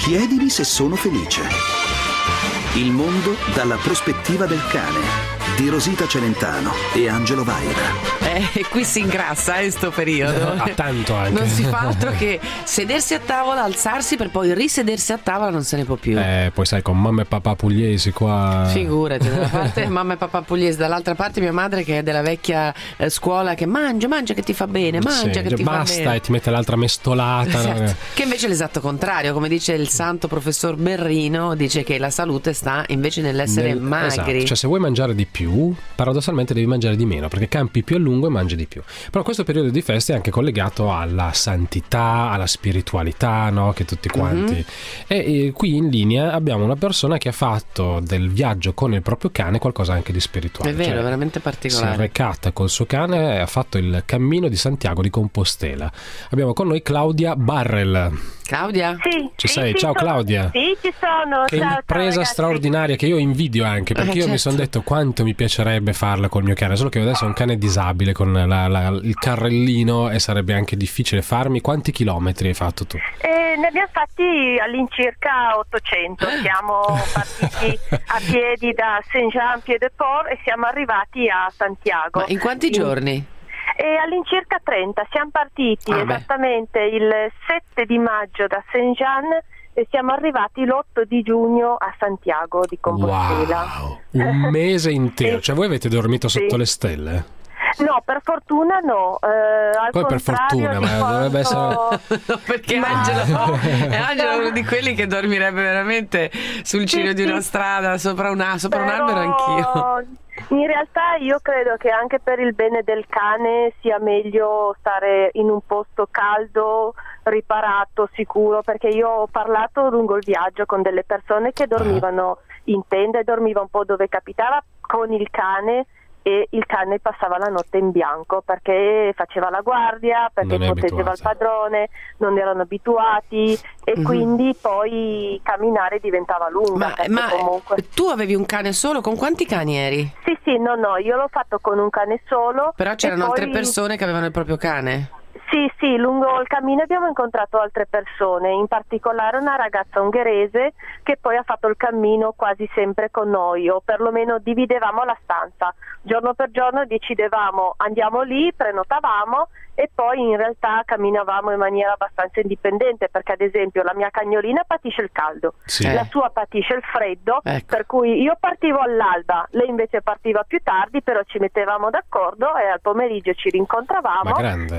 Chiedimi se sono felice. Il mondo dalla prospettiva del cane di Rosita Celentano e Angelo Vaira. Qui si ingrassa in sto periodo. A tanto anche. Non si fa altro che sedersi a tavola, alzarsi per poi risedersi a tavola, non se ne può più. Poi sai, con mamma e papà pugliesi qua. Figurati, da una parte mamma e papà pugliesi, dall'altra parte mia madre che è della vecchia scuola che mangia che ti fa bene, mangia che ti fa bene. Basta, e ti mette l'altra mestolata. Esatto. No? Che invece è l'esatto contrario, come dice il santo professor Berrino, dice che la salute sta invece nell'essere magri. Esatto. Cioè, se vuoi mangiare di più, paradossalmente devi mangiare di meno, perché campi più a lungo e mangi di più. Però questo periodo di feste è anche collegato alla santità, alla spiritualità, no? Che tutti quanti. E qui in linea abbiamo una persona che ha fatto del viaggio con il proprio cane qualcosa anche di spirituale. È vero, cioè, veramente particolare. si è recata col suo cane e ha fatto il cammino di Santiago di Compostela. Abbiamo con noi Claudia Barrel. Claudia? Sì, Ci sei? Ciao Claudia. Sì, ci sono. Che impresa straordinaria, che io invidio anche, perché io mi sono detto quanto mi piacerebbe farla col mio cane, solo che adesso ho un cane disabile con il carrellino e sarebbe anche difficile farmi. Quanti chilometri hai fatto tu? Ne abbiamo fatti all'incirca 800. Siamo partiti a piedi da Saint-Jean-Pied-de-Port e siamo arrivati a Santiago. Ma in quanti giorni? E all'incirca 30. Siamo partiti esattamente il 7 di maggio da Saint-Jean e siamo arrivati l'8 di giugno a Santiago di Compostela. Wow, un mese intero. Cioè voi avete dormito sotto le stelle? No, per fortuna no. Poi per fortuna, ma dovrebbe essere. No, perché Angelo è uno di quelli che dormirebbe veramente sul ciglio di una strada, sopra un albero, anch'io. In realtà io credo che anche per il bene del cane sia meglio stare in un posto caldo, riparato, sicuro, perché io ho parlato lungo il viaggio con delle persone che dormivano in tenda e dormivano un po' dove capitava con il cane, e il cane passava la notte in bianco perché faceva la guardia, perché proteggeva il padrone, non erano abituati e quindi poi camminare diventava lunga. Ma comunque... tu avevi un cane solo? Con quanti cani eri? Sì, no, io l'ho fatto con un cane solo. Però c'erano altre persone che avevano il proprio cane? Sì, lungo il cammino abbiamo incontrato altre persone, in particolare una ragazza ungherese che poi ha fatto il cammino quasi sempre con noi, o perlomeno dividevamo la stanza. Giorno per giorno decidevamo andiamo lì, prenotavamo e poi in realtà camminavamo in maniera abbastanza indipendente, perché ad esempio la mia cagnolina patisce il caldo, la sua patisce il freddo, per cui io partivo all'alba, lei invece partiva più tardi, però ci mettevamo d'accordo e al pomeriggio ci rincontravamo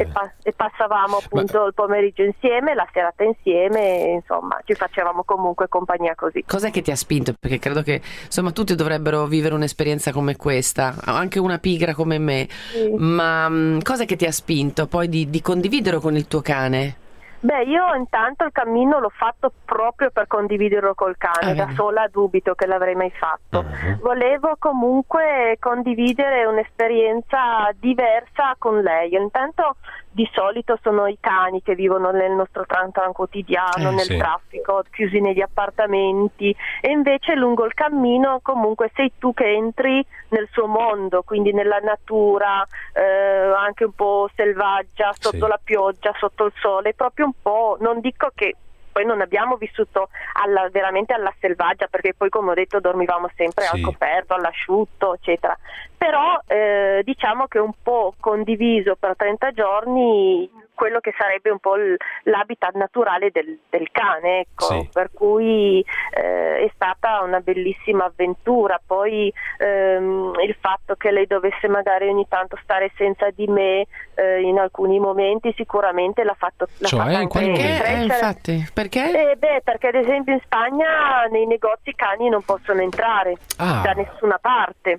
e passavamo appunto il pomeriggio insieme, la serata insieme, e, insomma ci facevamo comunque compagnia così. Cos'è che ti ha spinto? Perché credo che insomma tutti dovrebbero vivere un'esperienza come questa, anche una pigra come me, ma cos'è che ti ha spinto poi di condividere con il tuo cane? Beh, io intanto il cammino l'ho fatto proprio per condividerlo col cane, da sola dubito che l'avrei mai fatto. Volevo comunque condividere un'esperienza diversa con lei. Intanto di solito sono i cani che vivono nel nostro tran quotidiano, nel traffico, chiusi negli appartamenti, e invece lungo il cammino comunque sei tu che entri nel suo mondo, quindi nella natura, anche un po' selvaggia, sotto la pioggia, sotto il sole, proprio un po', non dico che poi non abbiamo vissuto veramente alla selvaggia, perché poi come ho detto dormivamo sempre al coperto, all'asciutto eccetera, però diciamo che un po' condiviso per 30 giorni quello che sarebbe un po' l'habitat naturale del cane, ecco. Per cui è stata una bellissima avventura. Poi il fatto che lei dovesse magari ogni tanto stare senza di me in alcuni momenti sicuramente l'ha fatto in quali momenti? Infatti, perché? Perché ad esempio in Spagna nei negozi i cani non possono entrare da nessuna parte.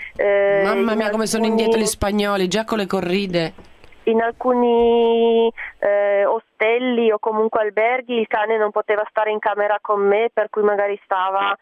Mamma mia, come sono indietro gli spagnoli, già con le corride. In alcuni ostelli o comunque alberghi il cane non poteva stare in camera con me, per cui magari stava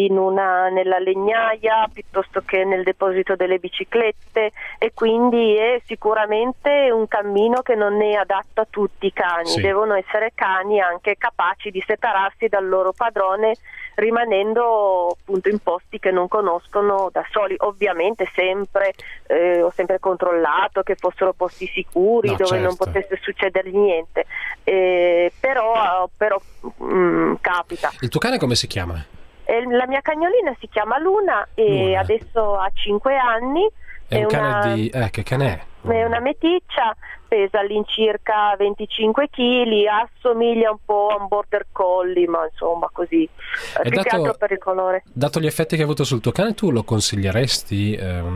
nella legnaia piuttosto che nel deposito delle biciclette, e quindi è sicuramente un cammino che non è adatto a tutti i cani. Devono essere cani anche capaci di separarsi dal loro padrone, rimanendo appunto in posti che non conoscono da soli. Ovviamente sempre ho sempre controllato che fossero posti sicuri, dove non potesse succedergli niente, però capita capita. Il tuo cane come si chiama? La mia cagnolina si chiama Luna e Luna. Adesso ha 5 anni. È un cane di... che cane è? È una meticcia, pesa all'incirca 25 kg, assomiglia un po' a un border collie, ma insomma così, più che altro per il colore. Dato gli effetti che ha avuto sul tuo cane, tu lo consiglieresti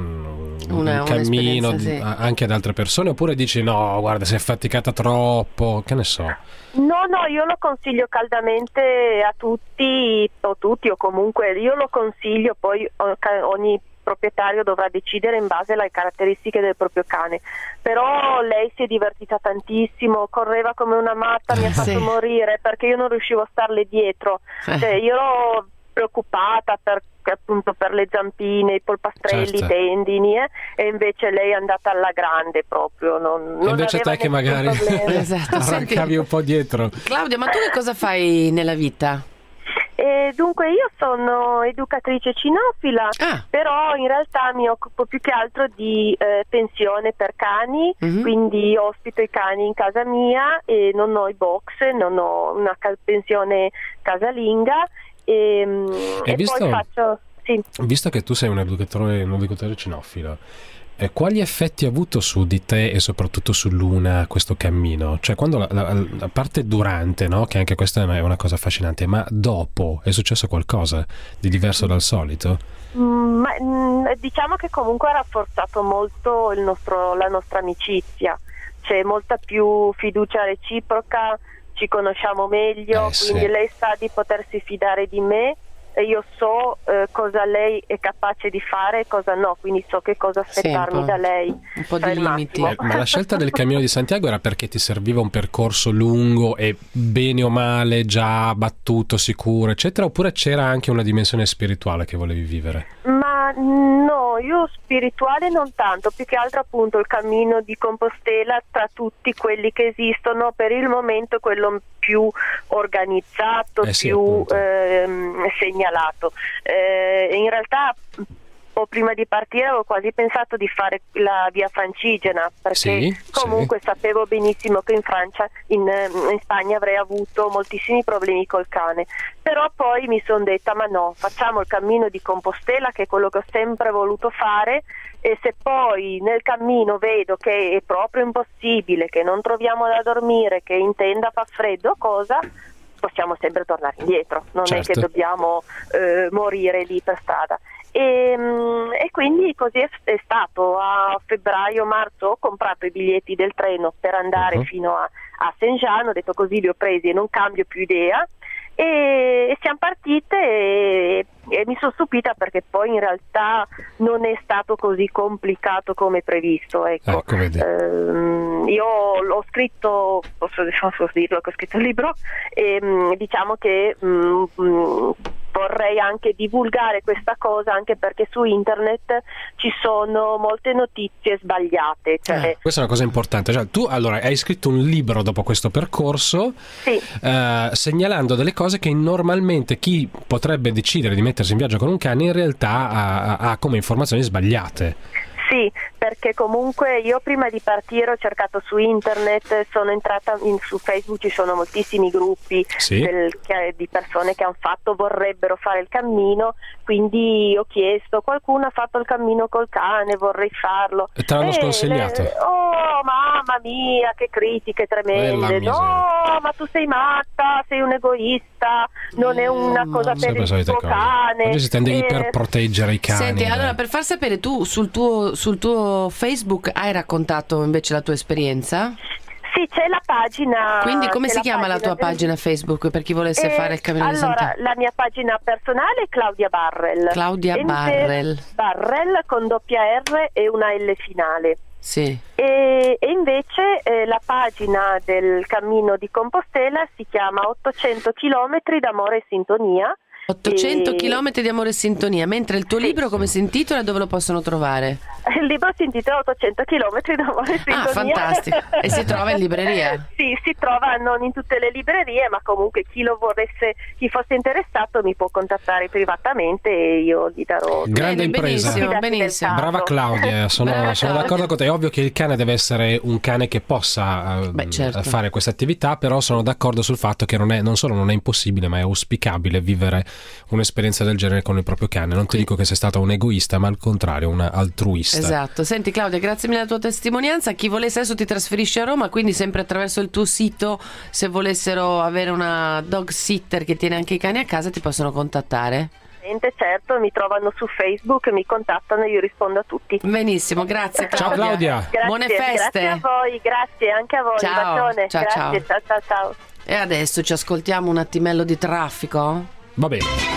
un cammino sì, anche ad altre persone, oppure dici no, guarda, si è affaticata troppo, che ne so? No, io lo consiglio caldamente a tutti o comunque io lo consiglio, poi ogni proprietario dovrà decidere in base alle caratteristiche del proprio cane, però lei si è divertita tantissimo, correva come una matta, mi ha fatto morire perché io non riuscivo a starle dietro, cioè, io ero preoccupata appunto per le zampine, i polpastrelli, i tendini, e invece lei è andata alla grande proprio, non e invece te che magari arrancavi un po' dietro. Claudia, ma tu che cosa fai nella vita? Dunque io sono educatrice cinofila, però in realtà mi occupo più che altro di pensione per cani, quindi ospito i cani in casa mia e non ho i box, non ho una pensione casalinga e poi faccio... Sì. Visto che tu sei un educatore cinofilo, quali effetti ha avuto su di te e soprattutto su Luna questo cammino? Cioè quando la parte durante, no? Che anche questa è una cosa affascinante, ma dopo è successo qualcosa di diverso dal solito? Diciamo che comunque ha rafforzato molto la nostra amicizia, c'è molta più fiducia reciproca, ci conosciamo meglio, quindi lei sa di potersi fidare di me e io so cosa lei è capace di fare e cosa no, quindi so che cosa aspettarmi da lei. Un po' di limiti. Ma la scelta del Cammino di Santiago era perché ti serviva un percorso lungo e bene o male già battuto, sicuro, eccetera, oppure c'era anche una dimensione spirituale che volevi vivere? Ma no, io spirituale non tanto, più che altro appunto il Cammino di Compostela tra tutti quelli che esistono per il momento quello più organizzato, più segnalato. In realtà prima di partire avevo quasi pensato di fare la via Francigena perché comunque sapevo benissimo che in Francia, in Spagna avrei avuto moltissimi problemi col cane, però poi mi sono detta ma no, facciamo il Cammino di Compostela che è quello che ho sempre voluto fare e se poi nel cammino vedo che è proprio impossibile, che non troviamo da dormire, che in tenda fa freddo, possiamo sempre tornare indietro, non è che dobbiamo morire lì per strada. E quindi così è stato. A febbraio-marzo ho comprato i biglietti del treno per andare fino a Saint-Jean, ho detto così li ho presi e non cambio più idea e siamo partite e mi sono stupita perché poi in realtà non è stato così complicato come previsto, ecco io l'ho scritto, posso dirlo che ho scritto il libro e diciamo che vorrei anche divulgare questa cosa anche perché su internet ci sono molte notizie sbagliate. Questa è una cosa importante, cioè, tu allora hai scritto un libro dopo questo percorso segnalando delle cose che normalmente chi potrebbe decidere di mettersi in viaggio con un cane in realtà ha come informazioni sbagliate. Sì, perché comunque io prima di partire ho cercato su internet, sono entrata su Facebook, ci sono moltissimi gruppi di persone che vorrebbero fare il cammino, quindi ho chiesto, qualcuno ha fatto il cammino col cane, vorrei farlo. E te l'hanno sconsigliato? Oh mamma mia, che critiche tremende, no, ma tu sei matta, sei un egoista, non è una cosa per il tuo cane. Oggi si tende a iperproteggere i cani. Senti, allora per far sapere, tu sul tuo Facebook hai raccontato invece la tua esperienza? Sì, c'è la pagina. Quindi come si chiama la tua pagina Facebook per chi volesse fare il Cammino di Santiago? Allora, la mia pagina personale è Claudia Barrel. Claudia Barrel. Barrel con doppia R e una L finale. Sì. E invece la pagina del Cammino di Compostela si chiama 800 km d'amore e sintonia 800 chilometri di amore e sintonia, mentre il tuo libro come si intitola e dove lo possono trovare? Il libro si intitola 800 chilometri di amore e sintonia. Ah, fantastico. E si trova in libreria? Sì, si trova non in tutte le librerie, ma comunque chi fosse interessato mi può contattare privatamente e io gli darò. Grande impresa. Benissimo. Brava Claudia, sono d'accordo con te. È ovvio che il cane deve essere un cane che possa certo, fare questa attività, però sono d'accordo sul fatto che non solo non è impossibile, ma è auspicabile vivere un'esperienza del genere con il proprio cane. Non ti dico che sei stata un egoista, ma al contrario un altruista. Esatto. Senti Claudia, grazie mille della tua testimonianza. Chi volesse, adesso ti trasferisci a Roma, quindi sempre attraverso il tuo sito, se volessero avere una dog sitter che tiene anche i cani a casa, ti possono contattare? Certo, mi trovano su Facebook, mi contattano e io rispondo a tutti. Benissimo, grazie Claudia. Ciao Claudia. Grazie, buone feste. Grazie a voi, grazie anche a voi. Ciao. Un bacione. Ciao, grazie, ciao. E adesso ci ascoltiamo un attimello di traffico? Va bene.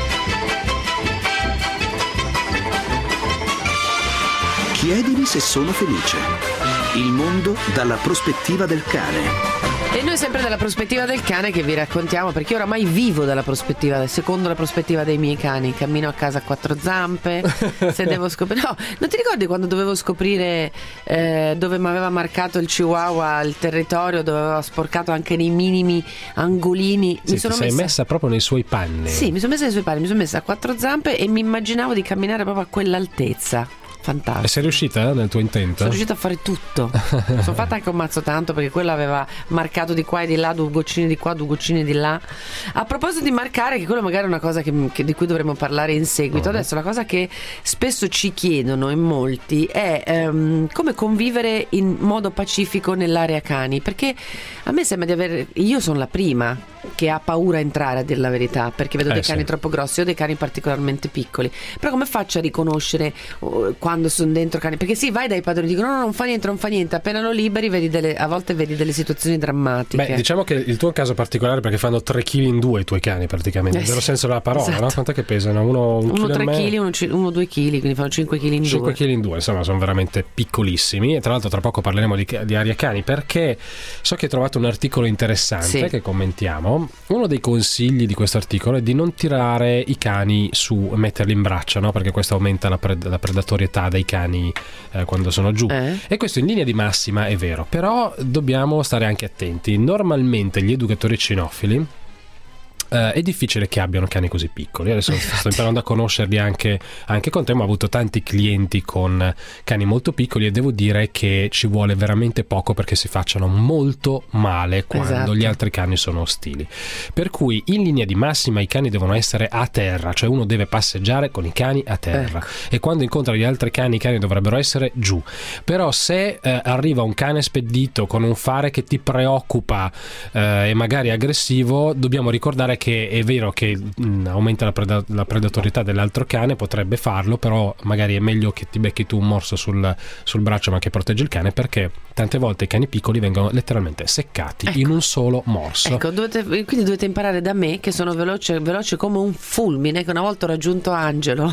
Chiedimi se sono felice. Il mondo dalla prospettiva del cane. E noi sempre dalla prospettiva del cane che vi raccontiamo, perché io oramai vivo secondo la prospettiva dei miei cani. Cammino a casa a quattro zampe, se devo scoprire... No, non ti ricordi quando dovevo scoprire dove mi aveva marcato il chihuahua il territorio, dove aveva sporcato anche nei minimi angolini? Sì, ti sei messa proprio nei suoi panni. Sì, mi sono messa nei suoi panni, mi sono messa a quattro zampe e mi immaginavo di camminare proprio a quell'altezza. Fantastico. E sei riuscita nel tuo intento? Sono riuscita a fare tutto. Sono fatta anche un mazzo tanto, perché quello aveva marcato di qua e di là, 2 goccine di qua, 2 goccine di là. A proposito di marcare, che quello magari è una cosa di cui dovremmo parlare in seguito. Adesso la cosa che spesso ci chiedono in molti è come convivere in modo pacifico nell'area cani, perché a me sembra io sono la prima che ha paura a entrare, a dire la verità, perché vedo dei cani troppo grossi o dei cani particolarmente piccoli. Però come faccio a riconoscere quando sono dentro cani? Perché sì, vai dai padroni, dicono no, non fa niente, appena lo liberi a volte vedi delle situazioni drammatiche. Beh, diciamo che il tuo è un caso particolare, perché fanno 3 kg in 2 i tuoi cani praticamente, nel vero senso della parola, esatto. No? Quant'è che pesano? Uno 3 kg, uno 2 kg, quindi fanno 5 kg in 2. 5 kg in 2, insomma sono veramente piccolissimi. E tra l'altro tra poco parleremo di aria cani, perché so che hai trovato un articolo interessante che commentiamo. Uno dei consigli di questo articolo è di non tirare i cani su, metterli in braccia, no? Perché questo aumenta la predatorietà dei cani quando sono giù. E questo in linea di massima è vero, però dobbiamo stare anche attenti. Normalmente gli educatori cinofili è difficile che abbiano cani così piccoli. Adesso sto imparando a conoscerli anche con te, ma ho avuto tanti clienti con cani molto piccoli e devo dire che ci vuole veramente poco perché si facciano molto male quando gli altri cani sono ostili. Per cui in linea di massima i cani devono essere a terra, cioè uno deve passeggiare con i cani a terra, e quando incontra gli altri cani i cani dovrebbero essere giù. Però se arriva un cane spedito con un fare che ti preoccupa e magari aggressivo, dobbiamo ricordare che è vero che aumenta la predatorietà dell'altro cane, potrebbe farlo, però magari è meglio che ti becchi tu un morso sul braccio ma che protegge il cane, perché tante volte i cani piccoli vengono letteralmente seccati in un solo morso. Quindi dovete imparare da me, che sono veloce come un fulmine, che una volta ho raggiunto Angelo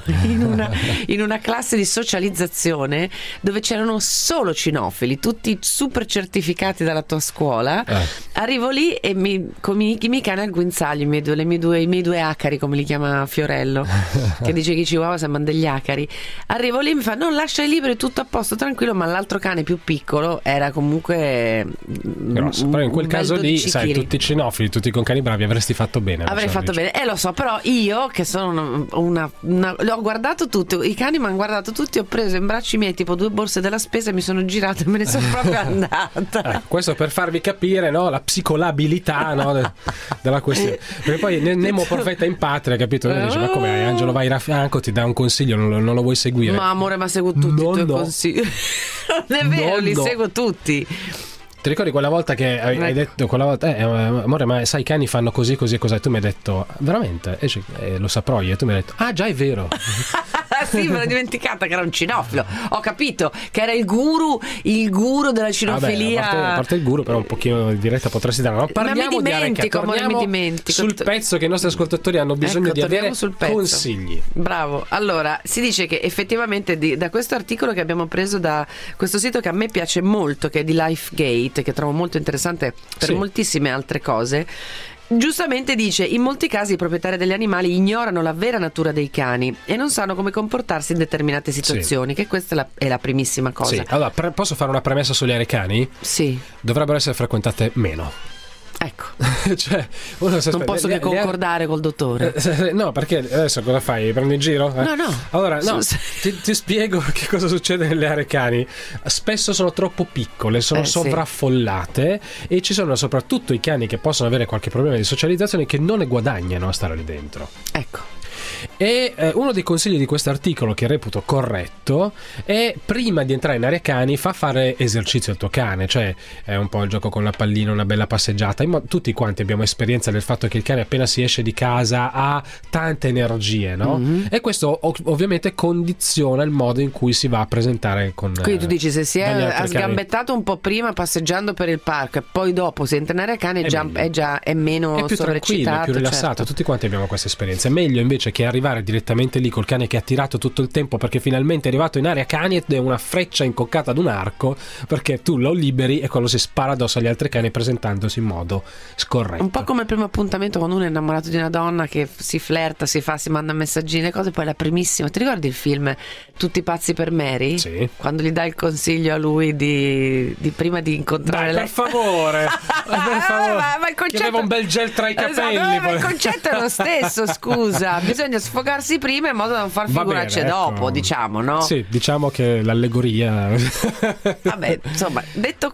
in una classe di socializzazione dove c'erano solo cinofili, tutti super certificati dalla tua scuola. Arrivo lì e con i miei cani al guinzaglio, i miei due acari, come li chiama Fiorello, che dice che i chihuahua sembrano degli acari. Arrivo lì e mi fa no, lasciali liberi, tutto a posto, tranquillo, ma l'altro cane più piccolo era comunque grosso. Però in quel caso lì, sai, tutti cinofili, tutti con cani bravi, avresti fatto bene. Avrei fatto bene, lo so, però io che sono l'ho guardato tutto, i cani mi hanno guardato tutti, ho preso in braccio i miei tipo 2 borse della spesa e mi sono girata e me ne sono proprio andata. Questo per farvi capire, no, la psicolabilità, no, della questione. Perché poi Nemo perfetta in patria, capito? Dice, ma come Angelo vai a fianco, ti dà un consiglio, non lo vuoi seguire? Ma amore, ma seguo tutti i tuoi consigli. Non è vero, li seguo tutti. Ti ricordi quella volta che hai detto amore, ma sai, i cani fanno così e cos'è? Tu mi hai detto veramente? Lo saprò io. E tu mi hai detto già, è vero. Sì, me l'ho dimenticata che era un cinofilo. Ho capito che era il guru della cinofilia. Vabbè, a parte il guru, però un pochino di diretta potresti dare. Ma parliamo di Arecchia, sul pezzo che i nostri ascoltatori hanno bisogno di avere consigli. Bravo. Allora, si dice che effettivamente da questo articolo che abbiamo preso da questo sito che a me piace molto, che è di Lifegate, che trovo molto interessante per moltissime altre cose, Giustamente dice: in molti casi i proprietari degli animali ignorano la vera natura dei cani e non sanno come comportarsi in determinate situazioni, che questa è la primissima cosa. Sì, allora posso fare una premessa sugli arecani? Sì. Dovrebbero essere frequentate meno. Ecco. Cioè, uno non posso che concordare col dottore. No, perché adesso cosa fai? Prendi in giro? No. Allora, no, ti spiego che cosa succede nelle aree cani. Spesso sono troppo piccole, sono sovraffollate, e ci sono soprattutto i cani che possono avere qualche problema di socializzazione che non ne guadagnano a stare lì dentro. Ecco. E uno dei consigli di questo articolo, che reputo corretto, è: prima di entrare in area cani fa fare esercizio al tuo cane, cioè è un po' il gioco con la pallina, una bella passeggiata. Tutti quanti abbiamo esperienza del fatto che il cane appena si esce di casa ha tante energie, no? E questo ovviamente condiziona il modo in cui si va a presentare con. Quindi tu dici, se si è sgambettato cani un po' prima passeggiando per il parco e poi dopo si entra in area cani, è meno è più tranquillo, è più rilassato, certo. Tutti quanti abbiamo questa esperienza. È meglio invece che arrivare direttamente lì col cane che ha tirato tutto il tempo perché finalmente è arrivato in area cani ed è una freccia incoccata ad un arco, perché tu lo liberi e quello si spara addosso agli altri cani presentandosi in modo scorretto. Un po' come il primo appuntamento, quando uno è innamorato di una donna, che si flirta, si manda messaggini e cose, poi la primissima. Ti ricordi il film Tutti pazzi per Mary? Sì. Quando gli dà il consiglio a lui di prima di incontrare lei. Per favore. Per favore. Ma il concetto... Che aveva un bel gel tra i capelli. Ma il concetto è lo stesso, scusa. Bisogna sfogarsi prima in modo da non far figuracce dopo, ecco. Diciamo, no? Sì, diciamo che l'allegoria. Vabbè, insomma, detto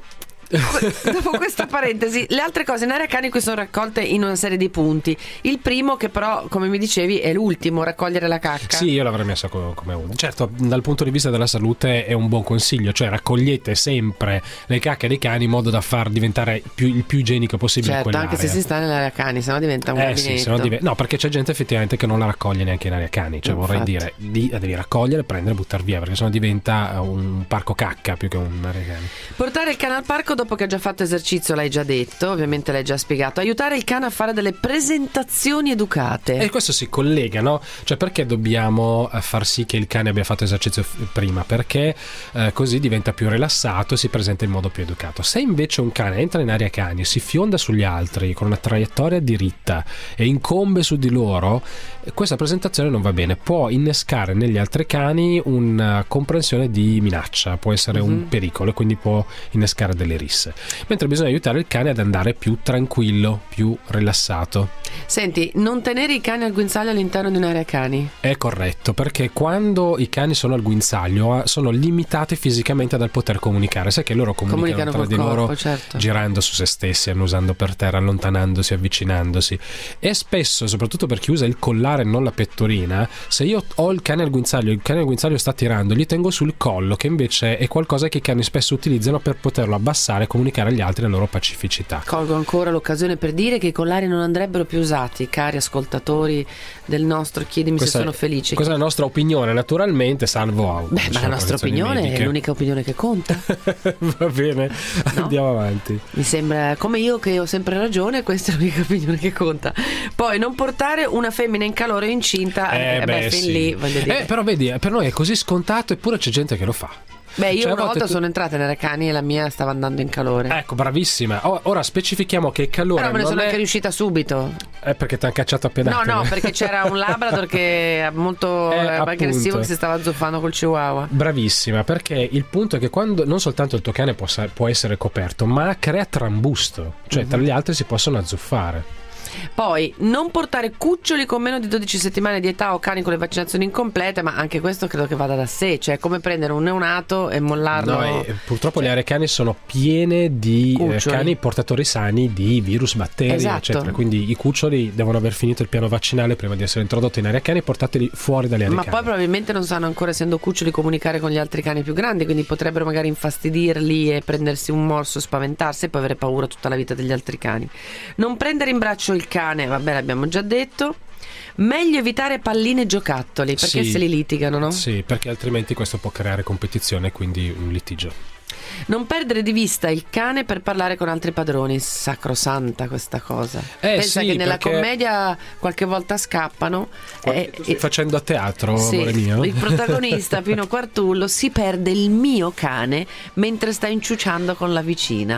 dopo questa parentesi, le altre cose in area cani qui sono raccolte in una serie di punti. Il primo, che però, come mi dicevi, è l'ultimo: raccogliere la cacca. Sì, io l'avrei messo come uno. Certo, dal punto di vista della salute è un buon consiglio, cioè raccogliete sempre le cacche dei cani in modo da far diventare il più igienico possibile, certo, quell'area. Anche se si sta nell'area cani, sennò diventa un gabinetto. No, perché c'è gente effettivamente che non la raccoglie neanche in area cani. Cioè, vorrei dire, devi raccogliere, prendere e buttare via, perché sennò diventa un parco cacca più che un'area cani. Portare il cane al parco dopo che ha già fatto esercizio, l'hai già detto, ovviamente l'hai già spiegato. Aiutare il cane a fare delle presentazioni educate. E questo si collega, no? Cioè, perché dobbiamo far sì che il cane abbia fatto esercizio prima? Perché così diventa più rilassato e si presenta in modo più educato. Se invece un cane entra in area cani e si fionda sugli altri con una traiettoria diritta e incombe su di loro, questa presentazione non va bene. Può innescare negli altri cani una comprensione di minaccia, può essere un pericolo e quindi può innescare delle risse. Mentre bisogna aiutare il cane ad andare più tranquillo, più rilassato. Senti, non tenere i cani al guinzaglio all'interno di un'area cani? È corretto, perché quando i cani sono al guinzaglio sono limitati fisicamente dal poter comunicare. Sai che loro comunicano tra di loro, certo, girando su se stessi, annusando per terra, allontanandosi, avvicinandosi. E spesso, soprattutto per chi usa il collare e non la pettorina, se io ho il cane al guinzaglio sta tirando, gli tengo sul collo, che invece è qualcosa che i cani spesso utilizzano per poterlo abbassare e comunicare agli altri la loro pacificità. Colgo ancora l'occasione per dire che i collari non andrebbero più usati, cari ascoltatori del nostro Chiedimi se sono felice. Questa è la nostra opinione, naturalmente, salvo ma la nostra opinione mediche. È l'unica opinione che conta. Va bene, no? Andiamo avanti. Mi sembra, come io che ho sempre ragione, questa è l'unica opinione che conta. Poi non portare una femmina in calore o incinta, fin lì, voglio dire. Però vedi, per noi è così scontato, eppure c'è gente che lo fa. Io una volta sono entrata nelle cani e la mia stava andando in calore. Ecco, bravissima. Ora specifichiamo che il calore però me ne sono anche riuscita subito. È perché ti hanno cacciato a pedate? No, perché c'era un Labrador che è molto aggressivo, che si stava zuffando col Chihuahua. Bravissima, perché il punto è che quando non soltanto il tuo cane può essere coperto, ma crea trambusto, cioè tra gli altri si possono azzuffare. Poi non portare cuccioli con meno di 12 settimane di età o cani con le vaccinazioni incomplete, ma anche questo credo che vada da sé, cioè come prendere un neonato e mollarlo. No, purtroppo le aree cani sono piene di cani portatori sani di virus, batteri, eccetera, quindi i cuccioli devono aver finito il piano vaccinale prima di essere introdotti in aree cani e portateli fuori dalle aree cani. Ma poi probabilmente non sanno ancora, essendo cuccioli, comunicare con gli altri cani più grandi, quindi potrebbero magari infastidirli e prendersi un morso, spaventarsi e poi avere paura tutta la vita degli altri cani. Non prendere in braccio il cane, vabbè, l'abbiamo già detto. Meglio evitare palline e giocattoli, perché se li litigano, no? Sì, perché altrimenti questo può creare competizione e quindi un litigio. Non perdere di vista il cane per parlare con altri padroni, sacrosanta questa cosa. Pensa che nella commedia qualche volta scappano. Facendo a teatro, amore mio. Il protagonista, Pino Quartullo, si perde il mio cane mentre sta inciuciando con la vicina.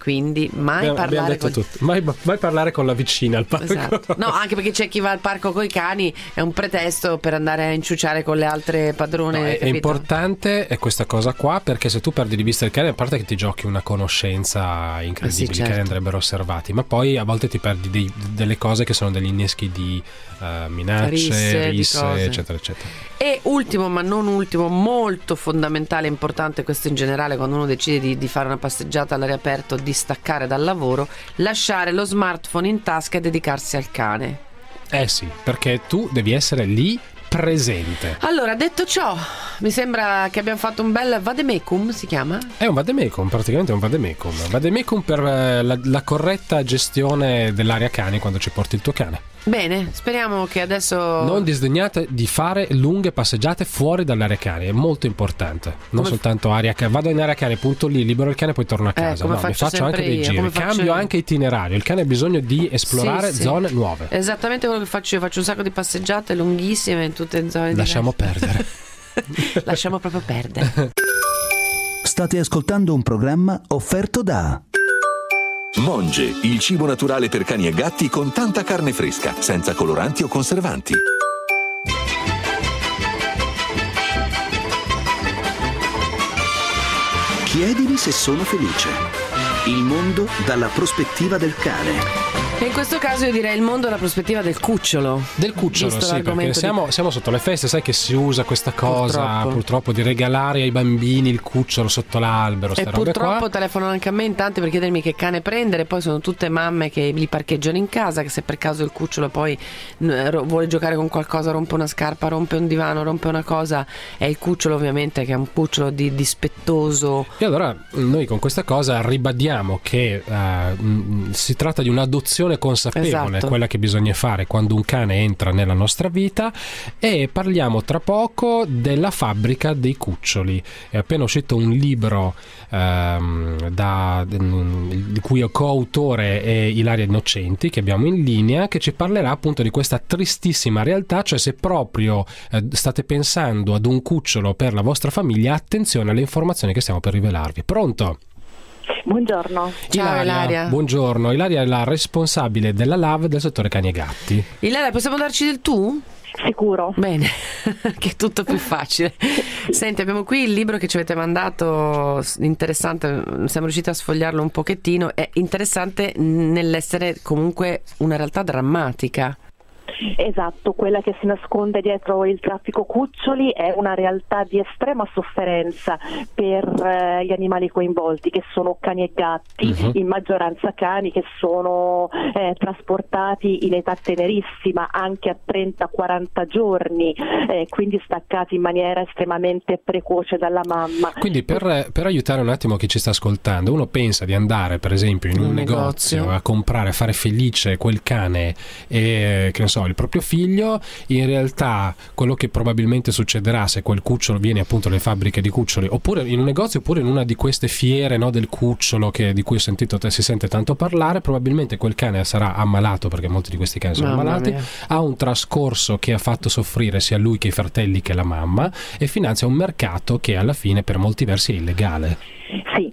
quindi mai parlare con... mai parlare con la vicina al parco. Esatto. No, anche perché c'è chi va al parco coi cani, è un pretesto per andare a inciuciare con le altre padrone. No, è importante è questa cosa qua, perché se tu perdi di vista il cane, a parte che ti giochi una conoscenza incredibile, certo. I cani andrebbero osservati, ma poi a volte ti perdi delle cose che sono degli inneschi di minacce, risse, eccetera eccetera. E ultimo ma non ultimo, molto fondamentale e importante, questo in generale quando uno decide di fare una passeggiata all'aria aperta, di staccare dal lavoro, lasciare lo smartphone in tasca e dedicarsi al cane. Sì, perché tu devi essere lì presente. Allora, detto ciò, mi sembra che abbiamo fatto un bel vademecum, si chiama? È un vademecum, praticamente è un vademecum. Vademecum per la corretta gestione dell'area cani quando ci porti il tuo cane. Bene, speriamo che adesso... Non disdegnate di fare lunghe passeggiate fuori dall'area cani, è molto importante. Non soltanto area cani. Vado in area cani, punto lì, libero il cane e poi torno a casa. No, mi faccio anche dei giri, cambio anche itinerario. Il cane ha bisogno di esplorare zone nuove. Esattamente quello che faccio io, faccio un sacco di passeggiate lunghissime in tutte le zone. Lasciamo perdere. Lasciamo proprio perdere. State ascoltando un programma offerto da Monge, il cibo naturale per cani e gatti con tanta carne fresca, senza coloranti o conservanti. Chiedimi se sono felice. Il mondo dalla prospettiva del cane. E in questo caso io direi il mondo dalla prospettiva del cucciolo. Del cucciolo, sì, perché siamo sotto le feste, sai che si usa questa cosa purtroppo di regalare ai bambini il cucciolo sotto l'albero. E purtroppo telefonano anche a me in tanti per chiedermi che cane prendere, poi sono tutte mamme che li parcheggiano in casa, che se per caso il cucciolo poi vuole giocare con qualcosa, rompe una scarpa, rompe un divano, rompe una cosa, è il cucciolo ovviamente che è un cucciolo dispettoso. E allora noi con questa cosa ribadiamo che si tratta di un'adozione consapevole, esatto. Quella che bisogna fare quando un cane entra nella nostra vita, e parliamo tra poco della fabbrica dei cuccioli. È appena uscito un libro di cui coautore è Ilaria Innocenti, che abbiamo in linea, che ci parlerà appunto di questa tristissima realtà, cioè se proprio state pensando ad un cucciolo per la vostra famiglia, attenzione alle informazioni che stiamo per rivelarvi. Pronto? Buongiorno. Ciao Ilaria. Buongiorno. Ilaria è la responsabile della LAV del settore cani e gatti. Ilaria, possiamo darci del tu? Sicuro. Bene, che è tutto più facile. Senti, abbiamo qui il libro che ci avete mandato, interessante, siamo riusciti a sfogliarlo un pochettino, è interessante nell'essere comunque una realtà drammatica. Esatto, quella che si nasconde dietro il traffico cuccioli è una realtà di estrema sofferenza per gli animali coinvolti, che sono cani e gatti, in maggioranza cani che sono trasportati in età tenerissima, anche a 30-40 giorni, quindi staccati in maniera estremamente precoce dalla mamma. Quindi per aiutare un attimo chi ci sta ascoltando, uno pensa di andare per esempio in un negozio a comprare, a fare felice quel cane e che ne so, il proprio figlio. In realtà quello che probabilmente succederà se quel cucciolo viene appunto alle fabbriche di cuccioli, oppure in un negozio, oppure in una di queste fiere, no, del cucciolo di cui ho sentito si sente tanto parlare, probabilmente quel cane sarà ammalato, perché molti di questi cani sono ammalati, ha un trascorso che ha fatto soffrire sia lui che i fratelli che la mamma, e finanzia un mercato che alla fine per molti versi è illegale. Sì,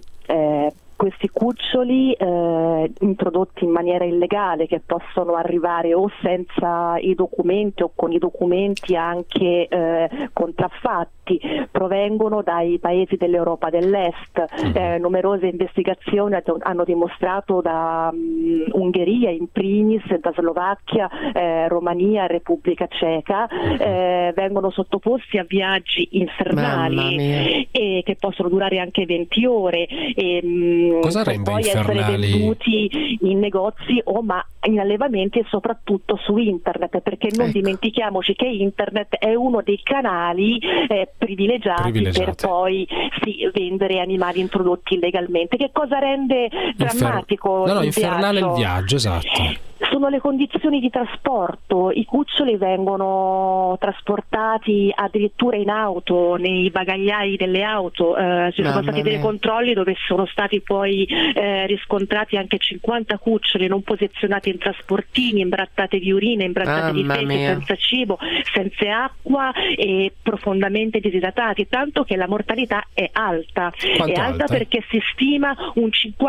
questi cuccioli introdotti in maniera illegale, che possono arrivare o senza i documenti o con i documenti anche contraffatti, provengono dai paesi dell'Europa dell'Est. Numerose investigazioni hanno dimostrato da Ungheria in primis, da Slovacchia, Romania, Repubblica Ceca, vengono sottoposti a viaggi infernali e che possono durare anche 20 ore. Cosa rende poi infernali? Essere venduti in negozi o in allevamenti e soprattutto su internet, perché non dimentichiamoci che internet è uno dei canali privilegiati per poi vendere animali introdotti illegalmente. Che cosa rende drammatico infernale il viaggio, esatto. sono le condizioni di trasporto. I cuccioli vengono trasportati addirittura in auto, nei bagagliai delle auto. Ci sono stati dei controlli dove sono stati poi riscontrati anche 50 cuccioli non posizionati in trasportini, imbrattate di urina, imbrattate di feci, senza cibo, senza acqua e profondamente disidratati, tanto che la mortalità è alta. Quanto è alta perché si stima un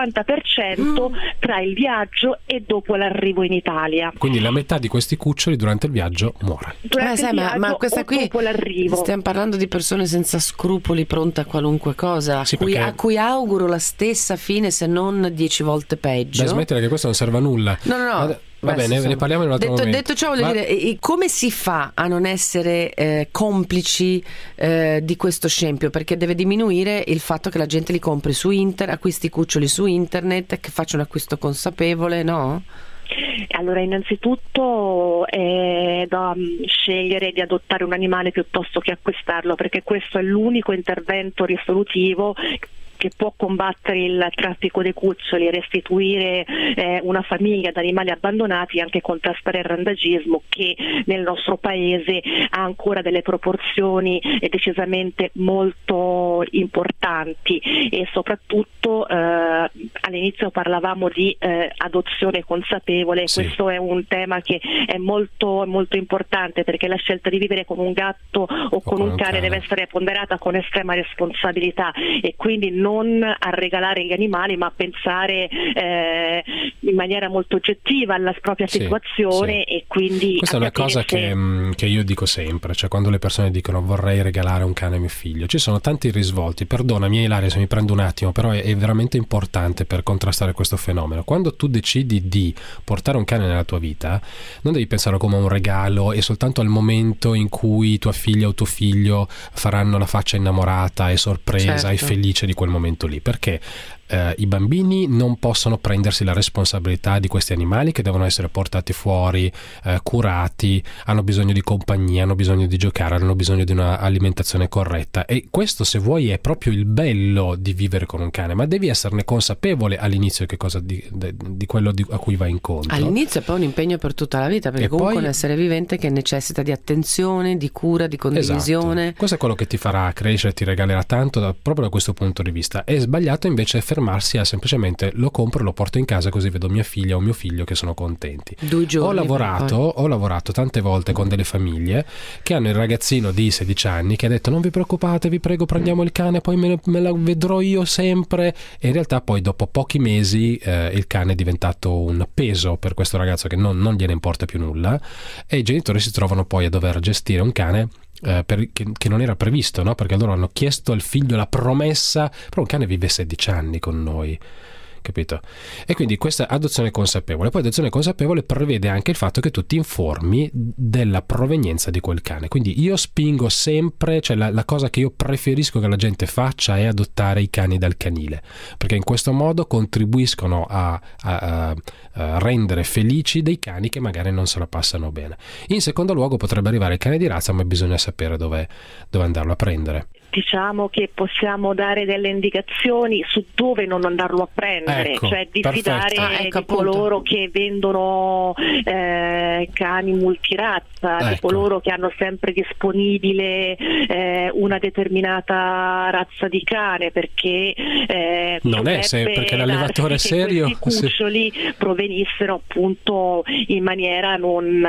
50% tra il viaggio e dopo l'arrivo in Italia. Quindi la metà di questi cuccioli durante il viaggio muore. Ma questa qui dopo l'arrivo. Stiamo parlando di persone senza scrupoli, pronte a qualunque cosa, Sì, a cui auguro la stessa fine, se non 10 volte peggio. Da smettere, che questo non serve a nulla. No. Va bene, ne parliamo in un altro momento. Detto ciò, voglio dire, come si fa a non essere complici di questo scempio? Perché deve diminuire il fatto che la gente li compri su acquisti cuccioli su internet, che faccia un acquisto consapevole, no? Allora, innanzitutto è da scegliere di adottare un animale piuttosto che acquistarlo, perché questo è l'unico intervento risolutivo che può combattere il traffico dei cuccioli e restituire una famiglia ad animali abbandonati, anche contrastare il randagismo, che nel nostro paese ha ancora delle proporzioni decisamente molto importanti. E soprattutto all'inizio parlavamo di adozione consapevole. Sì. Questo è un tema che è molto, molto importante, perché la scelta di vivere con un gatto o con un cane deve essere ponderata con estrema responsabilità, e quindi non a regalare gli animali, ma a pensare in maniera molto oggettiva alla propria situazione. E quindi questa è una cosa che io dico sempre, cioè quando le persone dicono vorrei regalare un cane a mio figlio, ci sono tanti risvolti. Perdonami Ilaria se mi prendo un attimo, però è veramente importante per contrastare questo fenomeno. Quando tu decidi di portare un cane nella tua vita, non devi pensare come un regalo e soltanto al momento in cui tua figlia o tuo figlio faranno la faccia innamorata e sorpresa e felice di quel momento lì, perché i bambini non possono prendersi la responsabilità di questi animali che devono essere portati fuori, curati, hanno bisogno di compagnia, hanno bisogno di giocare, hanno bisogno di un'alimentazione corretta. E questo, se vuoi, è proprio il bello di vivere con un cane, ma devi esserne consapevole all'inizio che cosa di quello a cui vai incontro. All'inizio è poi un impegno per tutta la vita, perché comunque è un essere vivente che necessita di attenzione, di cura, di condivisione. Esatto. Questo è quello che ti farà crescere, ti regalerà tanto proprio da questo punto di vista. È sbagliato invece fermarsi a semplicemente lo compro e lo porto in casa così vedo mia figlia o mio figlio che sono contenti. 2 giorni. Ho lavorato tante volte con delle famiglie che hanno il ragazzino di 16 anni che ha detto non vi preoccupate, vi prego, prendiamo il cane, poi me la vedrò io sempre, e in realtà poi dopo pochi mesi il cane è diventato un peso per questo ragazzo che non gliene importa più nulla, e i genitori si trovano poi a dover gestire un cane che non era previsto, no? Perché loro hanno chiesto al figlio la promessa, però un cane vive 16 anni con noi, capito? E quindi questa adozione consapevole. Poi l'adozione consapevole prevede anche il fatto che tu ti informi della provenienza di quel cane. Quindi io spingo sempre, cioè la cosa che io preferisco che la gente faccia è adottare i cani dal canile, perché in questo modo contribuiscono a rendere felici dei cani che magari non se la passano bene. In secondo luogo potrebbe arrivare il cane di razza, ma bisogna sapere dove andarlo a prendere. Diciamo che possiamo dare delle indicazioni su dove non andarlo a prendere, cioè diffidare di coloro che vendono cani multirazza, di coloro che hanno sempre disponibile una determinata razza di cane, perché non è perché l'allevatore serio, che questi cuccioli provenissero appunto in maniera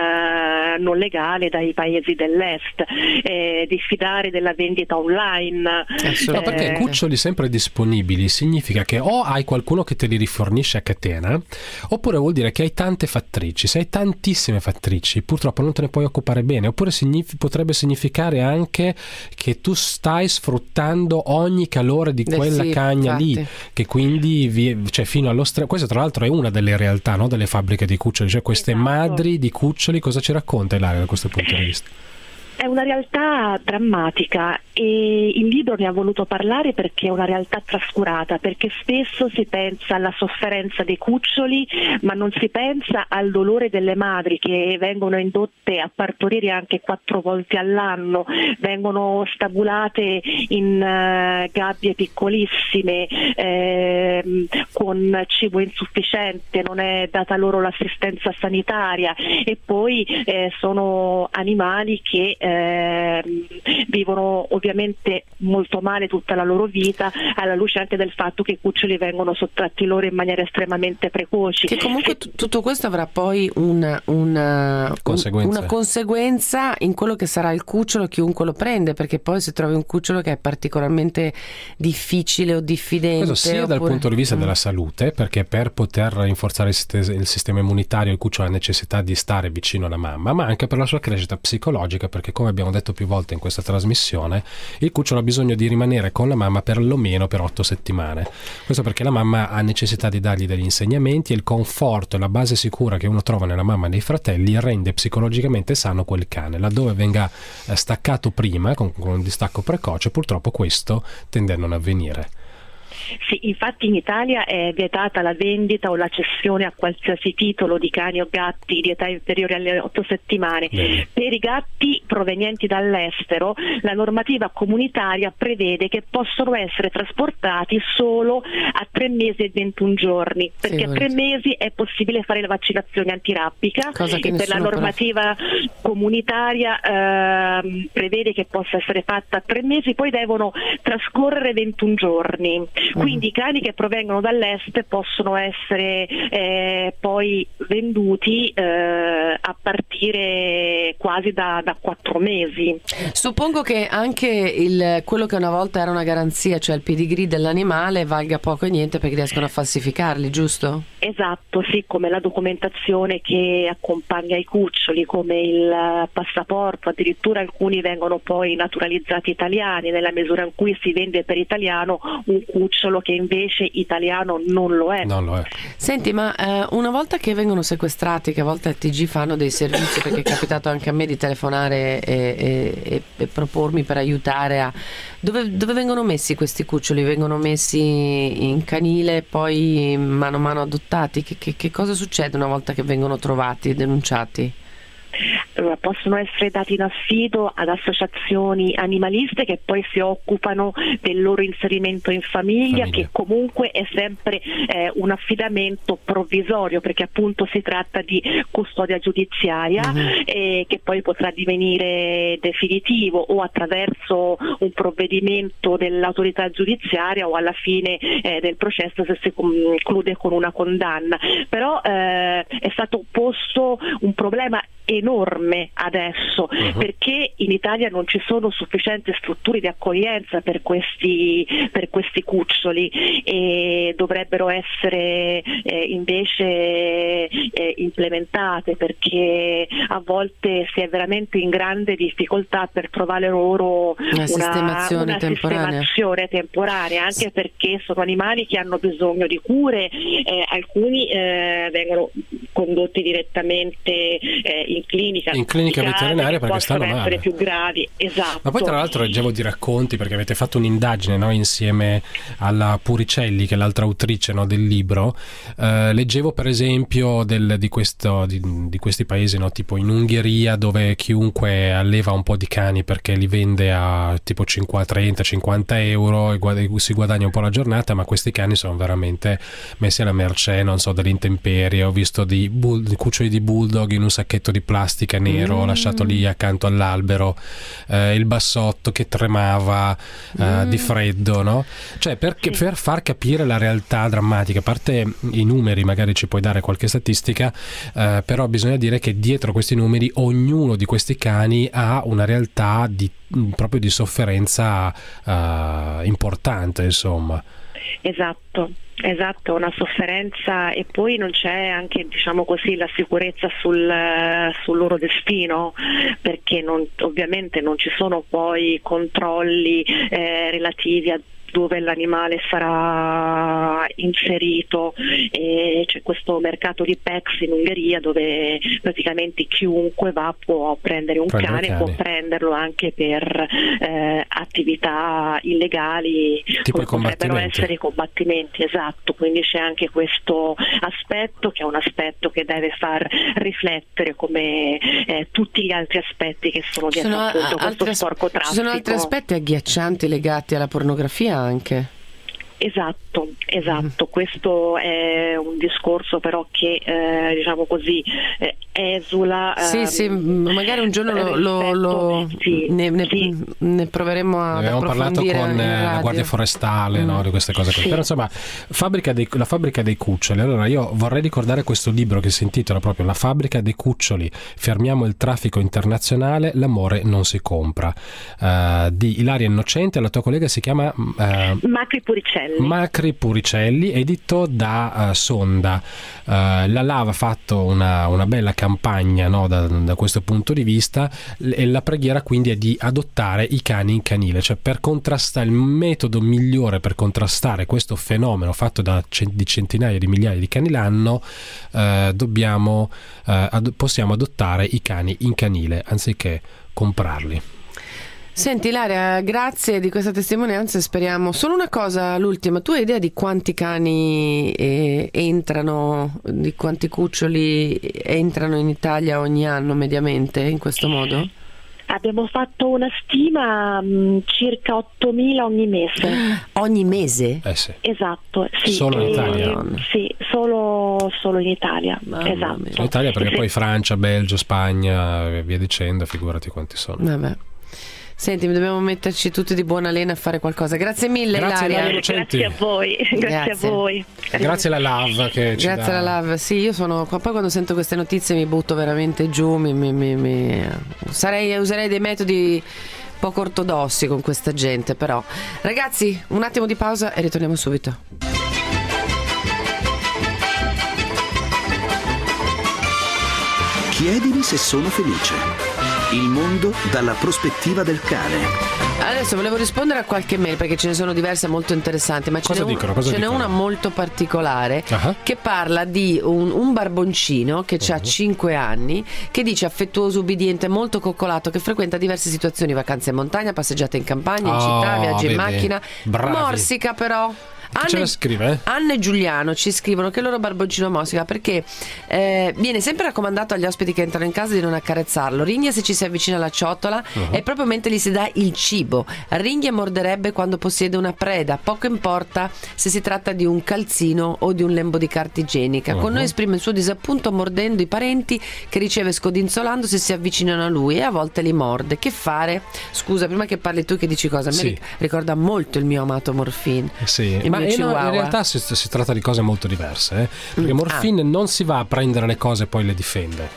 non legale dai paesi dell'est, diffidare della vendita online. No, perché cuccioli sempre disponibili significa che o hai qualcuno che te li rifornisce a catena, oppure vuol dire che hai tante fattrici. Se hai tantissime fattrici, purtroppo non te ne puoi occupare bene, oppure potrebbe significare anche che tu stai sfruttando ogni calore di quella cagna lì, che quindi cioè fino allo questo tra l'altro è una delle realtà, no, delle fabbriche di cuccioli, cioè queste madri di cuccioli. Cosa ci racconta Ilaria da questo punto di vista? È una realtà drammatica, e il libro ne ha voluto parlare perché è una realtà trascurata, perché spesso si pensa alla sofferenza dei cuccioli ma non si pensa al dolore delle madri che vengono indotte a partorire anche 4 volte all'anno, vengono stabulate in gabbie piccolissime, con cibo insufficiente, non è data loro l'assistenza sanitaria, e poi sono animali che vivono ovviamente molto male tutta la loro vita, alla luce anche del fatto che i cuccioli vengono sottratti loro in maniera estremamente precoci. Che comunque tutto questo avrà poi una conseguenza in quello che sarà il cucciolo, chiunque lo prende, perché poi se trovi un cucciolo che è particolarmente difficile o diffidente. Questo sia dal punto di vista della salute, perché per poter rinforzare il sistema immunitario il cucciolo ha necessità di stare vicino alla mamma, ma anche per la sua crescita psicologica, perché come abbiamo detto più volte in questa trasmissione, il cucciolo ha bisogno di rimanere con la mamma per almeno per 8 settimane. Questo perché la mamma ha necessità di dargli degli insegnamenti, e il conforto e la base sicura che uno trova nella mamma e nei fratelli rende psicologicamente sano quel cane. Laddove venga staccato prima con un distacco precoce, purtroppo questo tende a non avvenire. Sì, infatti in Italia è vietata la vendita o la cessione a qualsiasi titolo di cani o gatti di età inferiore alle 8 settimane. Bene. Per i gatti provenienti dall'estero la normativa comunitaria prevede che possono essere trasportati solo a 3 mesi e 21 giorni, perché a 3 mesi è possibile fare la vaccinazione antirabbica, e per la normativa comunitaria prevede che possa essere fatta a 3 mesi, poi devono trascorrere 21 giorni. Quindi i cani che provengono dall'est possono essere poi venduti a partire quasi da 4 mesi. Suppongo che anche quello che una volta era una garanzia, cioè il pedigree dell'animale, valga poco e niente perché riescono a falsificarli, giusto? Esatto, sì, come la documentazione che accompagna i cuccioli, come il passaporto, addirittura alcuni vengono poi naturalizzati italiani nella misura in cui si vende per italiano un cucciolo che invece italiano non lo è. Non lo è. Senti, ma una volta che vengono sequestrati, che a volte al TG fanno dei servizi, perché è capitato anche a me di telefonare e propormi per aiutare dove vengono messi questi cuccioli? Vengono messi in canile, poi mano a mano adottati? Che cosa succede una volta che vengono trovati e denunciati? Allora, possono essere dati in affido ad associazioni animaliste che poi si occupano del loro inserimento in famiglia, che comunque è sempre un affidamento provvisorio, perché appunto si tratta di custodia giudiziaria, che poi potrà divenire definitivo o attraverso un provvedimento dell'autorità giudiziaria o alla fine del processo, se si conclude con una condanna. Però è stato posto un problema enorme adesso, perché in Italia non ci sono sufficienti strutture di accoglienza per questi cuccioli, e dovrebbero essere invece implementate, perché a volte si è veramente in grande difficoltà per trovare loro una sistemazione temporanea, anche perché sono animali che hanno bisogno di cure, alcuni vengono condotti direttamente in clinica veterinaria perché stanno male, essere più gravi. Esatto. Ma poi tra l'altro leggevo di racconti, perché avete fatto un'indagine, no, insieme alla Puricelli, che è l'altra autrice, no, del libro. Leggevo per esempio di questi paesi, no, tipo in Ungheria, dove chiunque alleva un po' di cani perché li vende a tipo 30-50 euro e si guadagna un po' la giornata, ma questi cani sono veramente messi alla mercé, non so, delle intemperie. Ho visto di cuccioli di bulldog in un sacchetto di plastica nero lasciato lì accanto all'albero, il bassotto che tremava di freddo, no? Cioè, perché per far capire la realtà drammatica, a parte i numeri, magari ci puoi dare qualche statistica, però bisogna dire che dietro questi numeri ognuno di questi cani ha una realtà proprio di sofferenza importante, insomma. Esatto, una sofferenza, e poi non c'è anche, diciamo così, la sicurezza sul loro destino, perché ovviamente non ci sono poi controlli relativi a dove l'animale sarà inserito, e c'è questo mercato di pets in Ungheria dove praticamente chiunque va può prendere un cane, può prenderlo anche per attività illegali, tipo come potrebbero essere i combattimenti, esatto. Quindi c'è anche questo aspetto, che è un aspetto che deve far riflettere come tutti gli altri aspetti che sono dietro appunto questo sporco traffico. Ci sono altri aspetti agghiaccianti legati alla pornografia anche. Esatto, questo è un discorso però che diciamo così esula. Sì, magari un giorno ne proveremo a abbiamo parlato con la Guardia Forestale, no, di queste cose. Però insomma, la fabbrica dei cuccioli. Allora io vorrei ricordare questo libro che si intitola proprio La fabbrica dei cuccioli, fermiamo il traffico internazionale, l'amore non si compra, di Ilaria Innocenti. La tua collega si chiama Macri Puricelli, edito da Sonda. La LAV ha fatto una bella campagna, no, da questo punto di vista, e la preghiera quindi è di adottare i cani in canile, cioè per contrastare, il metodo migliore per contrastare questo fenomeno fatto di centinaia di migliaia di cani l'anno, possiamo adottare i cani in canile anziché comprarli. Senti Ilaria, grazie di questa testimonianza, speriamo. Solo una cosa, l'ultima, tu hai idea di quanti cani entrano, di quanti cuccioli entrano in Italia ogni anno mediamente in questo modo? Abbiamo fatto una stima, circa 8.000 ogni mese. Ogni mese? Sì. Esatto, sì. Solo in Italia? Sì, solo in Italia. Esatto. In Italia, perché poi Francia, Belgio, Spagna e via dicendo, figurati quanti sono. Vabbè. Senti, dobbiamo metterci tutti di buona lena a fare qualcosa. Grazie mille, Ilaria. Grazie a voi. Grazie a voi. Grazie alla LAV che ci Grazie alla LAV. Sì, io poi quando sento queste notizie mi butto veramente giù, userei dei metodi poco ortodossi con questa gente, però. Ragazzi, un attimo di pausa e ritorniamo subito. Chiedimi se sono felice. Il mondo dalla prospettiva del cane. Adesso volevo rispondere a qualche mail perché ce ne sono diverse molto interessanti, ma ce n'è una molto particolare che parla di un barboncino che ha 5 anni, che dice affettuoso, ubbidiente, molto coccolato, che frequenta diverse situazioni, vacanze in montagna, passeggiate in campagna, in città, viaggi in macchina. Bravi. Morsica però. Ce la scrive? Anna e Giuliano ci scrivono che il loro barboncino morsica perché viene sempre raccomandato agli ospiti che entrano in casa di non accarezzarlo, ringhia se ci si avvicina alla ciotola e proprio mentre gli si dà il cibo, ringhia e morderebbe quando possiede una preda, poco importa se si tratta di un calzino o di un lembo di carta igienica. Con noi esprime il suo disappunto mordendo i parenti che riceve scodinzolando se si avvicinano a lui, e a volte li morde. Che fare? Scusa, prima che parli tu che dici cosa, mi ricorda molto il mio amato Morfin. Sì. Ma in realtà si tratta di cose molto diverse, perché Morfin non si va a prendere le cose e poi le difende.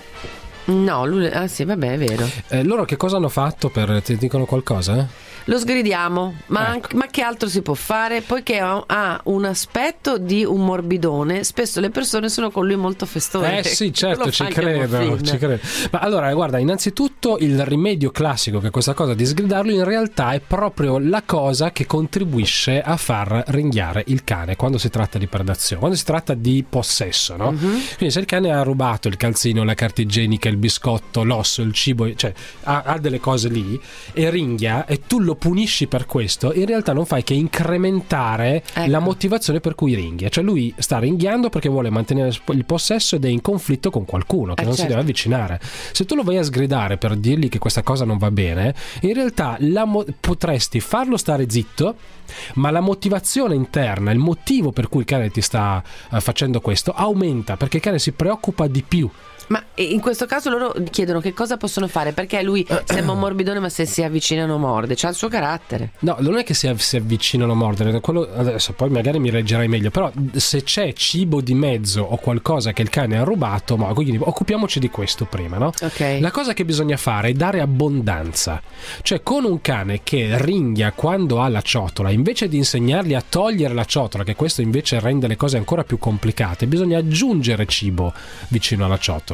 No, lui, sì, vabbè, è vero. Loro che cosa hanno fatto? Ti dicono qualcosa? Lo sgridiamo, ma che altro si può fare? Poiché ha un aspetto di un morbidone, spesso le persone sono con lui molto festose. Sì, certo, ci credo. Ma allora, guarda, innanzitutto il rimedio classico, che è questa cosa di sgridarlo, in realtà è proprio la cosa che contribuisce a far ringhiare il cane quando si tratta di predazione, quando si tratta di possesso, no? Quindi se il cane ha rubato il calzino, la carta igienica, il biscotto, l'osso, il cibo, cioè ha delle cose lì e ringhia, e tu lo punisci per questo, in realtà non fai che incrementare la motivazione per cui ringhia. Cioè lui sta ringhiando perché vuole mantenere il possesso ed è in conflitto con qualcuno che non si deve avvicinare. Se tu lo vai a sgridare per dirgli che questa cosa non va bene, in realtà potresti farlo stare zitto, ma la motivazione interna, il motivo per cui il cane ti sta facendo questo aumenta, perché il cane si preoccupa di più. Ma in questo caso loro chiedono che cosa possono fare, perché lui sembra un morbidone, ma se si avvicinano morde, c'ha il suo carattere. No, non è che si avvicinano a mordere, adesso poi magari mi leggerai meglio, però se c'è cibo di mezzo o qualcosa che il cane ha rubato, ma quindi occupiamoci di questo prima, no? Okay. La cosa che bisogna fare è dare abbondanza, cioè con un cane che ringhia quando ha la ciotola, invece di insegnargli a togliere la ciotola, che questo invece rende le cose ancora più complicate, bisogna aggiungere cibo vicino alla ciotola.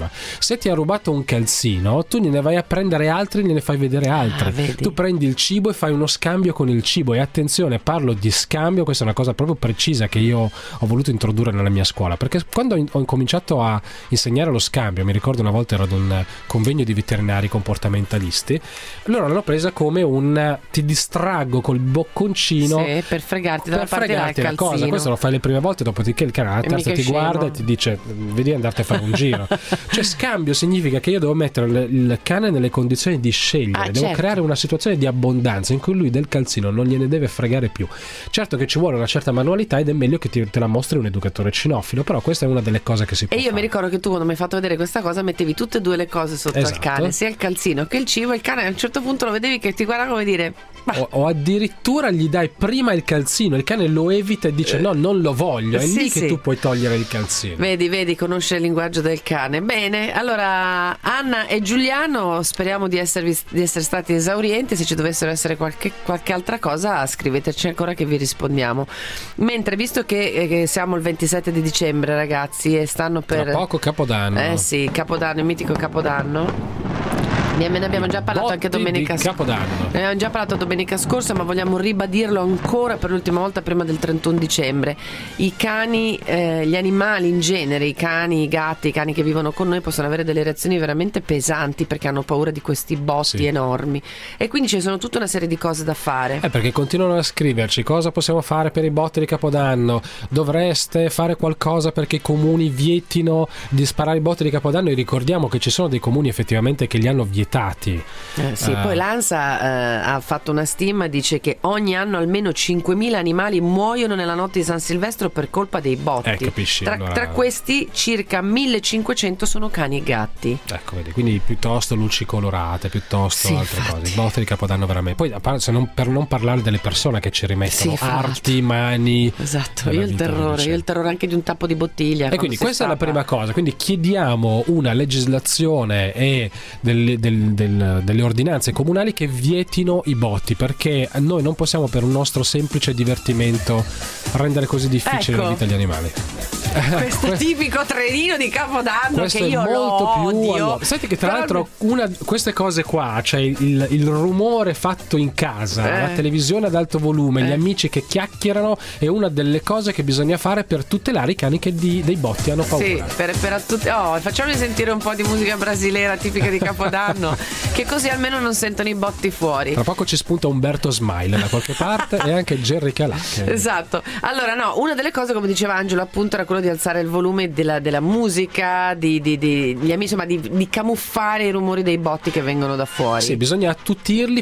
diceva: se ti ha rubato un calzino, tu ne vai a prendere altri, ne fai vedere altri. Tu prendi il cibo e fai uno scambio con il cibo. E attenzione, parlo di scambio, questa è una cosa proprio precisa che io ho voluto introdurre nella mia scuola, perché quando ho incominciato a insegnare lo scambio, mi ricordo una volta ero ad un convegno di veterinari comportamentalisti, loro l'hanno presa come un ti distraggo col bocconcino per fregarti la cosa. Questo lo fai le prime volte, dopodiché il cane alla terza ti guarda e ti dice vedi andarti a fare un giro. Cioè scambio significa che io devo mettere il cane nelle condizioni di scegliere, devo creare una situazione di abbondanza in cui lui del calzino non gliene deve fregare più. Certo che ci vuole una certa manualità ed è meglio che te la mostri un educatore cinofilo, però questa è una delle cose che si può fare. Mi ricordo che tu quando mi hai fatto vedere questa cosa mettevi tutte e due le cose sotto al cane, sia il calzino che il cibo, e il cane a un certo punto lo vedevi che ti guardava come dire o addirittura gli dai prima il calzino, il cane lo evita e dice no, non lo voglio, è lì che tu puoi togliere il calzino. Vedi, conosce il linguaggio del cane. Bene, allora Anna e Giuliano, speriamo di essere stati esaurienti. Se ci dovessero essere qualche altra cosa, scriveteci ancora che vi rispondiamo. Mentre, visto che siamo il 27 di dicembre, ragazzi, e stanno per tra poco Capodanno. Sì, Capodanno, il mitico Capodanno. Ne abbiamo già parlato anche domenica scorsa. Ne abbiamo già parlato domenica scorsa, ma vogliamo ribadirlo ancora per l'ultima volta prima del 31 dicembre. I cani, gli animali in genere, i cani, i gatti, i cani che vivono con noi possono avere delle reazioni veramente pesanti perché hanno paura di questi botti enormi. E quindi ci sono tutta una serie di cose da fare. Perché continuano a scriverci cosa possiamo fare per i botti di Capodanno. Dovreste fare qualcosa perché i comuni vietino di sparare i botti di Capodanno. E ricordiamo che ci sono dei comuni effettivamente che li hanno vietati. Poi l'ANSA ha fatto una stima, dice che ogni anno almeno 5.000 animali muoiono nella notte di San Silvestro per colpa dei botti. Capisci, tra questi circa 1.500 sono cani e gatti. Ecco, vedi, quindi piuttosto luci colorate, piuttosto altre cose. I botti di Capodanno veramente. Poi per non parlare delle persone che ci rimettono arti, mani. Esatto, io il terrore anche di un tappo di bottiglia. E quindi questa è la prima cosa. Quindi chiediamo una legislazione e delle ordinanze comunali che vietino i botti, perché noi non possiamo per un nostro semplice divertimento rendere così difficile la vita agli animali. Questo tipico trenino di Capodanno questo che io è molto più odio. Senti che tra l'altro queste cose qua, cioè il rumore fatto in casa, la televisione ad alto volume, gli amici che chiacchierano, è una delle cose che bisogna fare per tutelare i cani che dei botti hanno paura. Sì, per facciamo sentire un po' di musica brasilera tipica di Capodanno, che così almeno non sentono i botti fuori. Tra poco ci spunta Umberto Smile da qualche parte e anche Jerry Calà. Esatto. Allora una delle cose, come diceva Angelo, appunto era quello di alzare il volume della musica, gli amici, insomma di camuffare i rumori dei botti che vengono da fuori. Sì, bisogna attutirli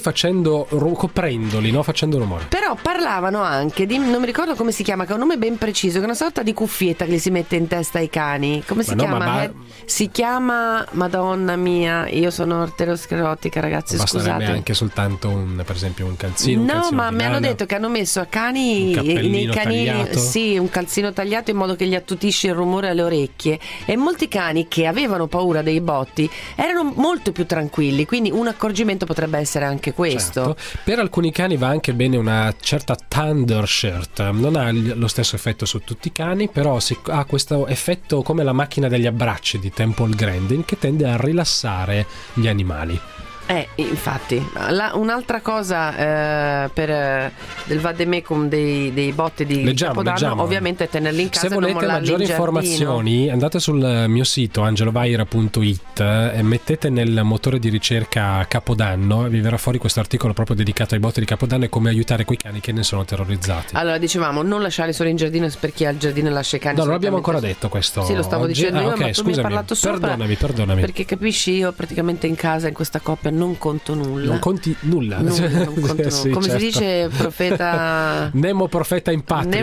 coprendoli, no? Facendo rumore. Però parlavano anche di, non mi ricordo come si chiama, che è un nome ben preciso, che è una sorta di cuffietta che gli si mette in testa ai cani. Come si chiama? Si chiama, Madonna mia, io sono arteriosclerotica, ragazzi, basterebbe scusate. Anche soltanto per esempio un calzino. No, ma mi hanno detto che hanno messo a cani nei canini tagliato. Sì, un calzino tagliato in modo che gli attutisce il rumore alle orecchie, e molti cani che avevano paura dei botti erano molto più tranquilli, quindi un accorgimento potrebbe essere anche questo. Certo. Per alcuni cani va anche bene una certa Thundershirt, non ha lo stesso effetto su tutti i cani, però ha questo effetto come la macchina degli abbracci di Temple Grandin, che tende a rilassare gli animali. Infatti un'altra cosa del vademecum dei botti di Capodanno, ovviamente è tenerli in casa. Se volete maggiori informazioni andate sul mio sito angelovaira.it e mettete nel motore di ricerca Capodanno e vi verrà fuori questo articolo proprio dedicato ai botti di Capodanno e come aiutare quei cani che ne sono terrorizzati. Allora, dicevamo non lasciarli solo in giardino, per chi ha il giardino lascia i cani. No, non abbiamo ancora detto questo. Sì, lo stavo dicendo io, okay, ma tu mi hai parlato sopra. Perdonami. Perché capisci, io praticamente in casa, in questa coppia, non conto nulla. Non conti nulla. Non conto sì, come certo. si dice, profeta Nemo profeta in patria.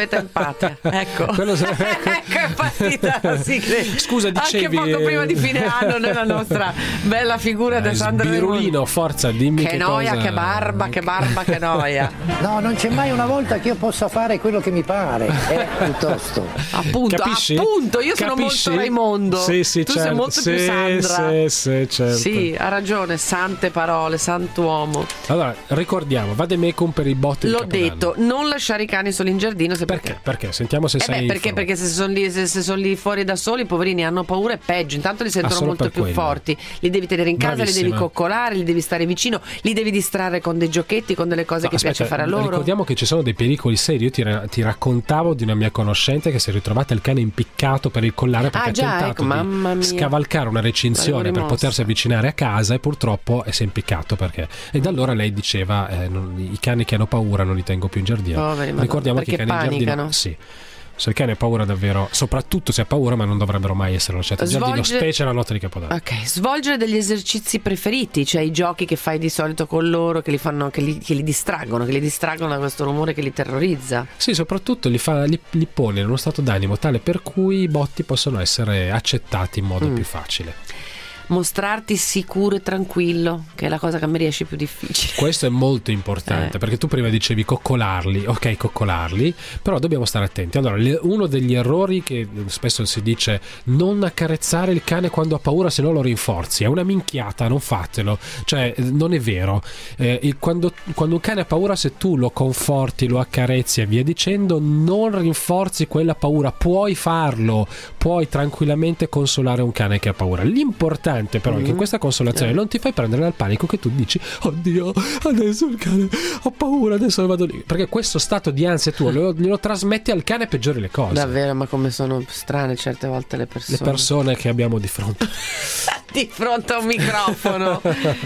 Ecco. Quello ecco è partita la sigla. Scusa, dicevi anche poco prima di fine anno nella nostra bella figura da Sandro Birulino, forza, dimmi che noia, cosa... che barba, che noia. No, non c'è mai una volta che io possa fare quello che mi pare, piuttosto. Appunto, io sono molto Raimondo. Sì, tu sei molto più Sandra. Sì, certo. Sì, ha ragione sante parole, sant'uomo. Allora, ricordiamo, vademecum per i botti. L'ho detto, non lasciare i cani soli in giardino. Perché? Sentiamo se sei. Perché se sono lì fuori da soli, i poverini hanno paura, è peggio. Intanto li sentono molto più forti. Li devi tenere in casa, li devi coccolare, li devi stare vicino, li devi distrarre con dei giochetti, con delle cose che piace fare a loro. Ricordiamo che ci sono dei pericoli seri. Io ti raccontavo di una mia conoscente che si è ritrovata il cane impiccato per il collare perché ha tentato di scavalcare una recinzione per potersi avvicinare a casa e purtroppo si è impiccato e da allora lei diceva i cani che hanno paura non li tengo più in giardino. Ricordiamo che i cani panicano. in giardino se il cane ha paura davvero, soprattutto se ha paura, ma non dovrebbero mai essere lasciati in giardino, specie la notte di Capodanno. Ok, svolgere degli esercizi preferiti, cioè i giochi che fai di solito con loro, che li distraggono da questo rumore che li terrorizza. Sì, soprattutto li pone in uno stato d'animo tale per cui i botti possono essere accettati in modo più facile. Mostrarti sicuro e tranquillo, che è la cosa che a me riesce più difficile. Questo è molto importante, perché tu prima dicevi coccolarli, però dobbiamo stare attenti. Allora, uno degli errori che spesso si dice: non accarezzare il cane quando ha paura, se no lo rinforzi. È una minchiata, non fatelo, cioè non è vero. Quando un cane ha paura, se tu lo conforti, lo accarezzi e via dicendo, non rinforzi quella paura. Puoi farlo, puoi tranquillamente consolare un cane che ha paura. L'importante però è che in questa consolazione non ti fai prendere dal panico, che tu dici: oddio, adesso il cane ho paura, adesso vado lì, perché questo stato di ansia tuo glielo trasmetti al cane, peggiori le cose. Davvero, ma come sono strane certe volte le persone che abbiamo di fronte a un microfono.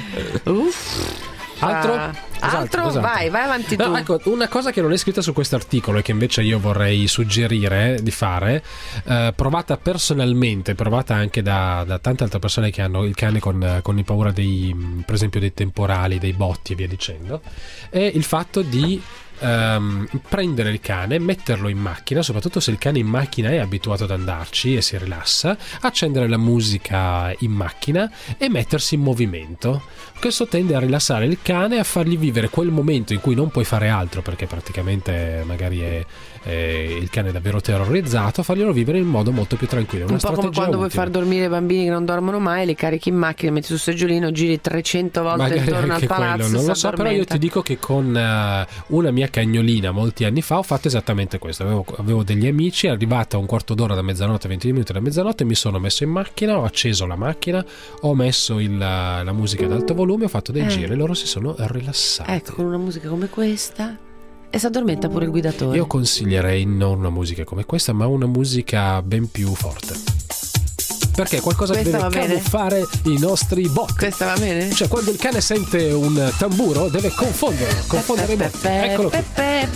Altro? Vai avanti tu. No, ecco, una cosa che non è scritta su questo articolo e che invece io vorrei suggerire di fare, provata personalmente, provata anche da tante altre persone che hanno il cane con paura per esempio dei temporali, dei botti e via dicendo, è il fatto di prendere il cane, metterlo in macchina, soprattutto se il cane in macchina è abituato ad andarci e si rilassa, accendere la musica in macchina e mettersi in movimento. Questo tende a rilassare il cane, a fargli vivere quel momento in cui non puoi fare altro perché praticamente magari il cane è davvero terrorizzato, farglielo vivere in modo molto più tranquillo. Un po' come quando vuoi far dormire i bambini che non dormono mai, li carichi in macchina, metti sul seggiolino, giri 300 volte magari intorno al palazzo. Quello, non lo so, però io ti dico che con una mia cagnolina molti anni fa ho fatto esattamente questo. Avevo degli amici, è arrivata un quarto d'ora da mezzanotte, 20 minuti da mezzanotte, mi sono messo in macchina, ho acceso la macchina, ho messo la musica ad alto volume, ho fatto dei giri e loro si sono rilassati. Ecco, con una musica come questa. E si addormenta pure il guidatore. Io consiglierei non una musica come questa, ma una musica ben più forte, perché qualcosa che deve camuffare i nostri botti. Questa va bene? Cioè, quando il cane sente un tamburo deve confondere i botti. Eccolo qui.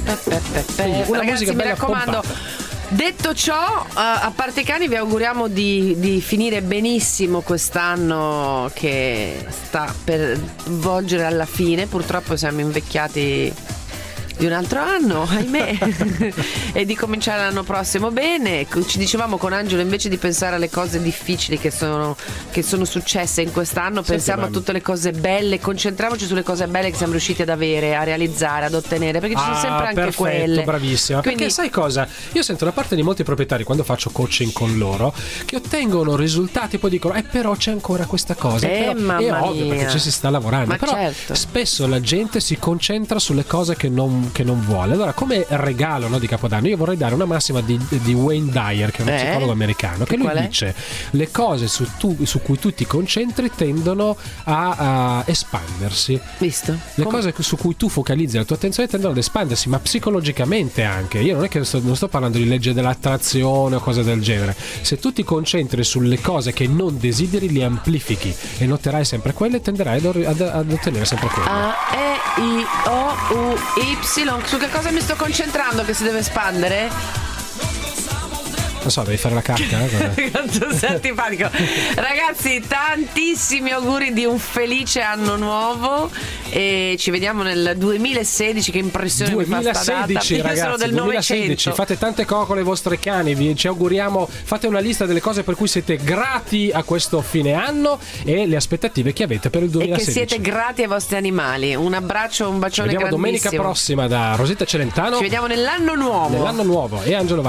Una ragazzi, musica bella, mi raccomando, pompata. Detto ciò, a parte i cani, vi auguriamo di finire benissimo quest'anno che sta per volgere alla fine. Purtroppo siamo invecchiati di un altro anno, ahimè, e di cominciare l'anno prossimo bene. Ci dicevamo con Angelo, invece di pensare alle cose difficili che sono successe in quest'anno, pensiamo a tutte le cose belle, concentriamoci sulle cose belle che siamo riusciti ad avere, a realizzare, ad ottenere, perché ci sono sempre anche perfetto, quelle. Bravissima. Quindi, perché sai cosa? Io sento da parte di molti proprietari, quando faccio coaching con loro, che ottengono risultati, poi dicono però c'è ancora questa cosa, però è ovvio perché ci si sta lavorando. Però spesso la gente si concentra sulle cose che non vuole. Allora, come regalo, no, di Capodanno, io vorrei dare una massima di Wayne Dyer, che è uno psicologo americano, che lui dice: le cose su cui tu ti concentri tendono a espandersi. Visto? Le cose su cui tu focalizzi la tua attenzione tendono ad espandersi, ma psicologicamente anche. Io non è che non sto parlando di legge dell'attrazione o cose del genere. Se tu ti concentri sulle cose che non desideri, li amplifichi e noterai sempre quelle e tenderai ad ottenere sempre quelle. A, E, I, O, U, Y. Su che cosa mi sto concentrando che si deve espandere? Non so, devi fare la cacca? Quanto sei antipatico. Ragazzi, tantissimi auguri di un felice anno nuovo e ci vediamo nel 2016. Che impressione 2016, mi fa sta data. Io ragazzi, sono del 2016. 900. Fate tante coccole ai vostri cani, ci auguriamo. Fate una lista delle cose per cui siete grati a questo fine anno e le aspettative che avete per il 2016. E che siete grati ai vostri animali. Un abbraccio, un bacione grandissimo. Ci vediamo domenica prossima da Rosetta Celentano. Ci vediamo nell'anno nuovo. E Angelo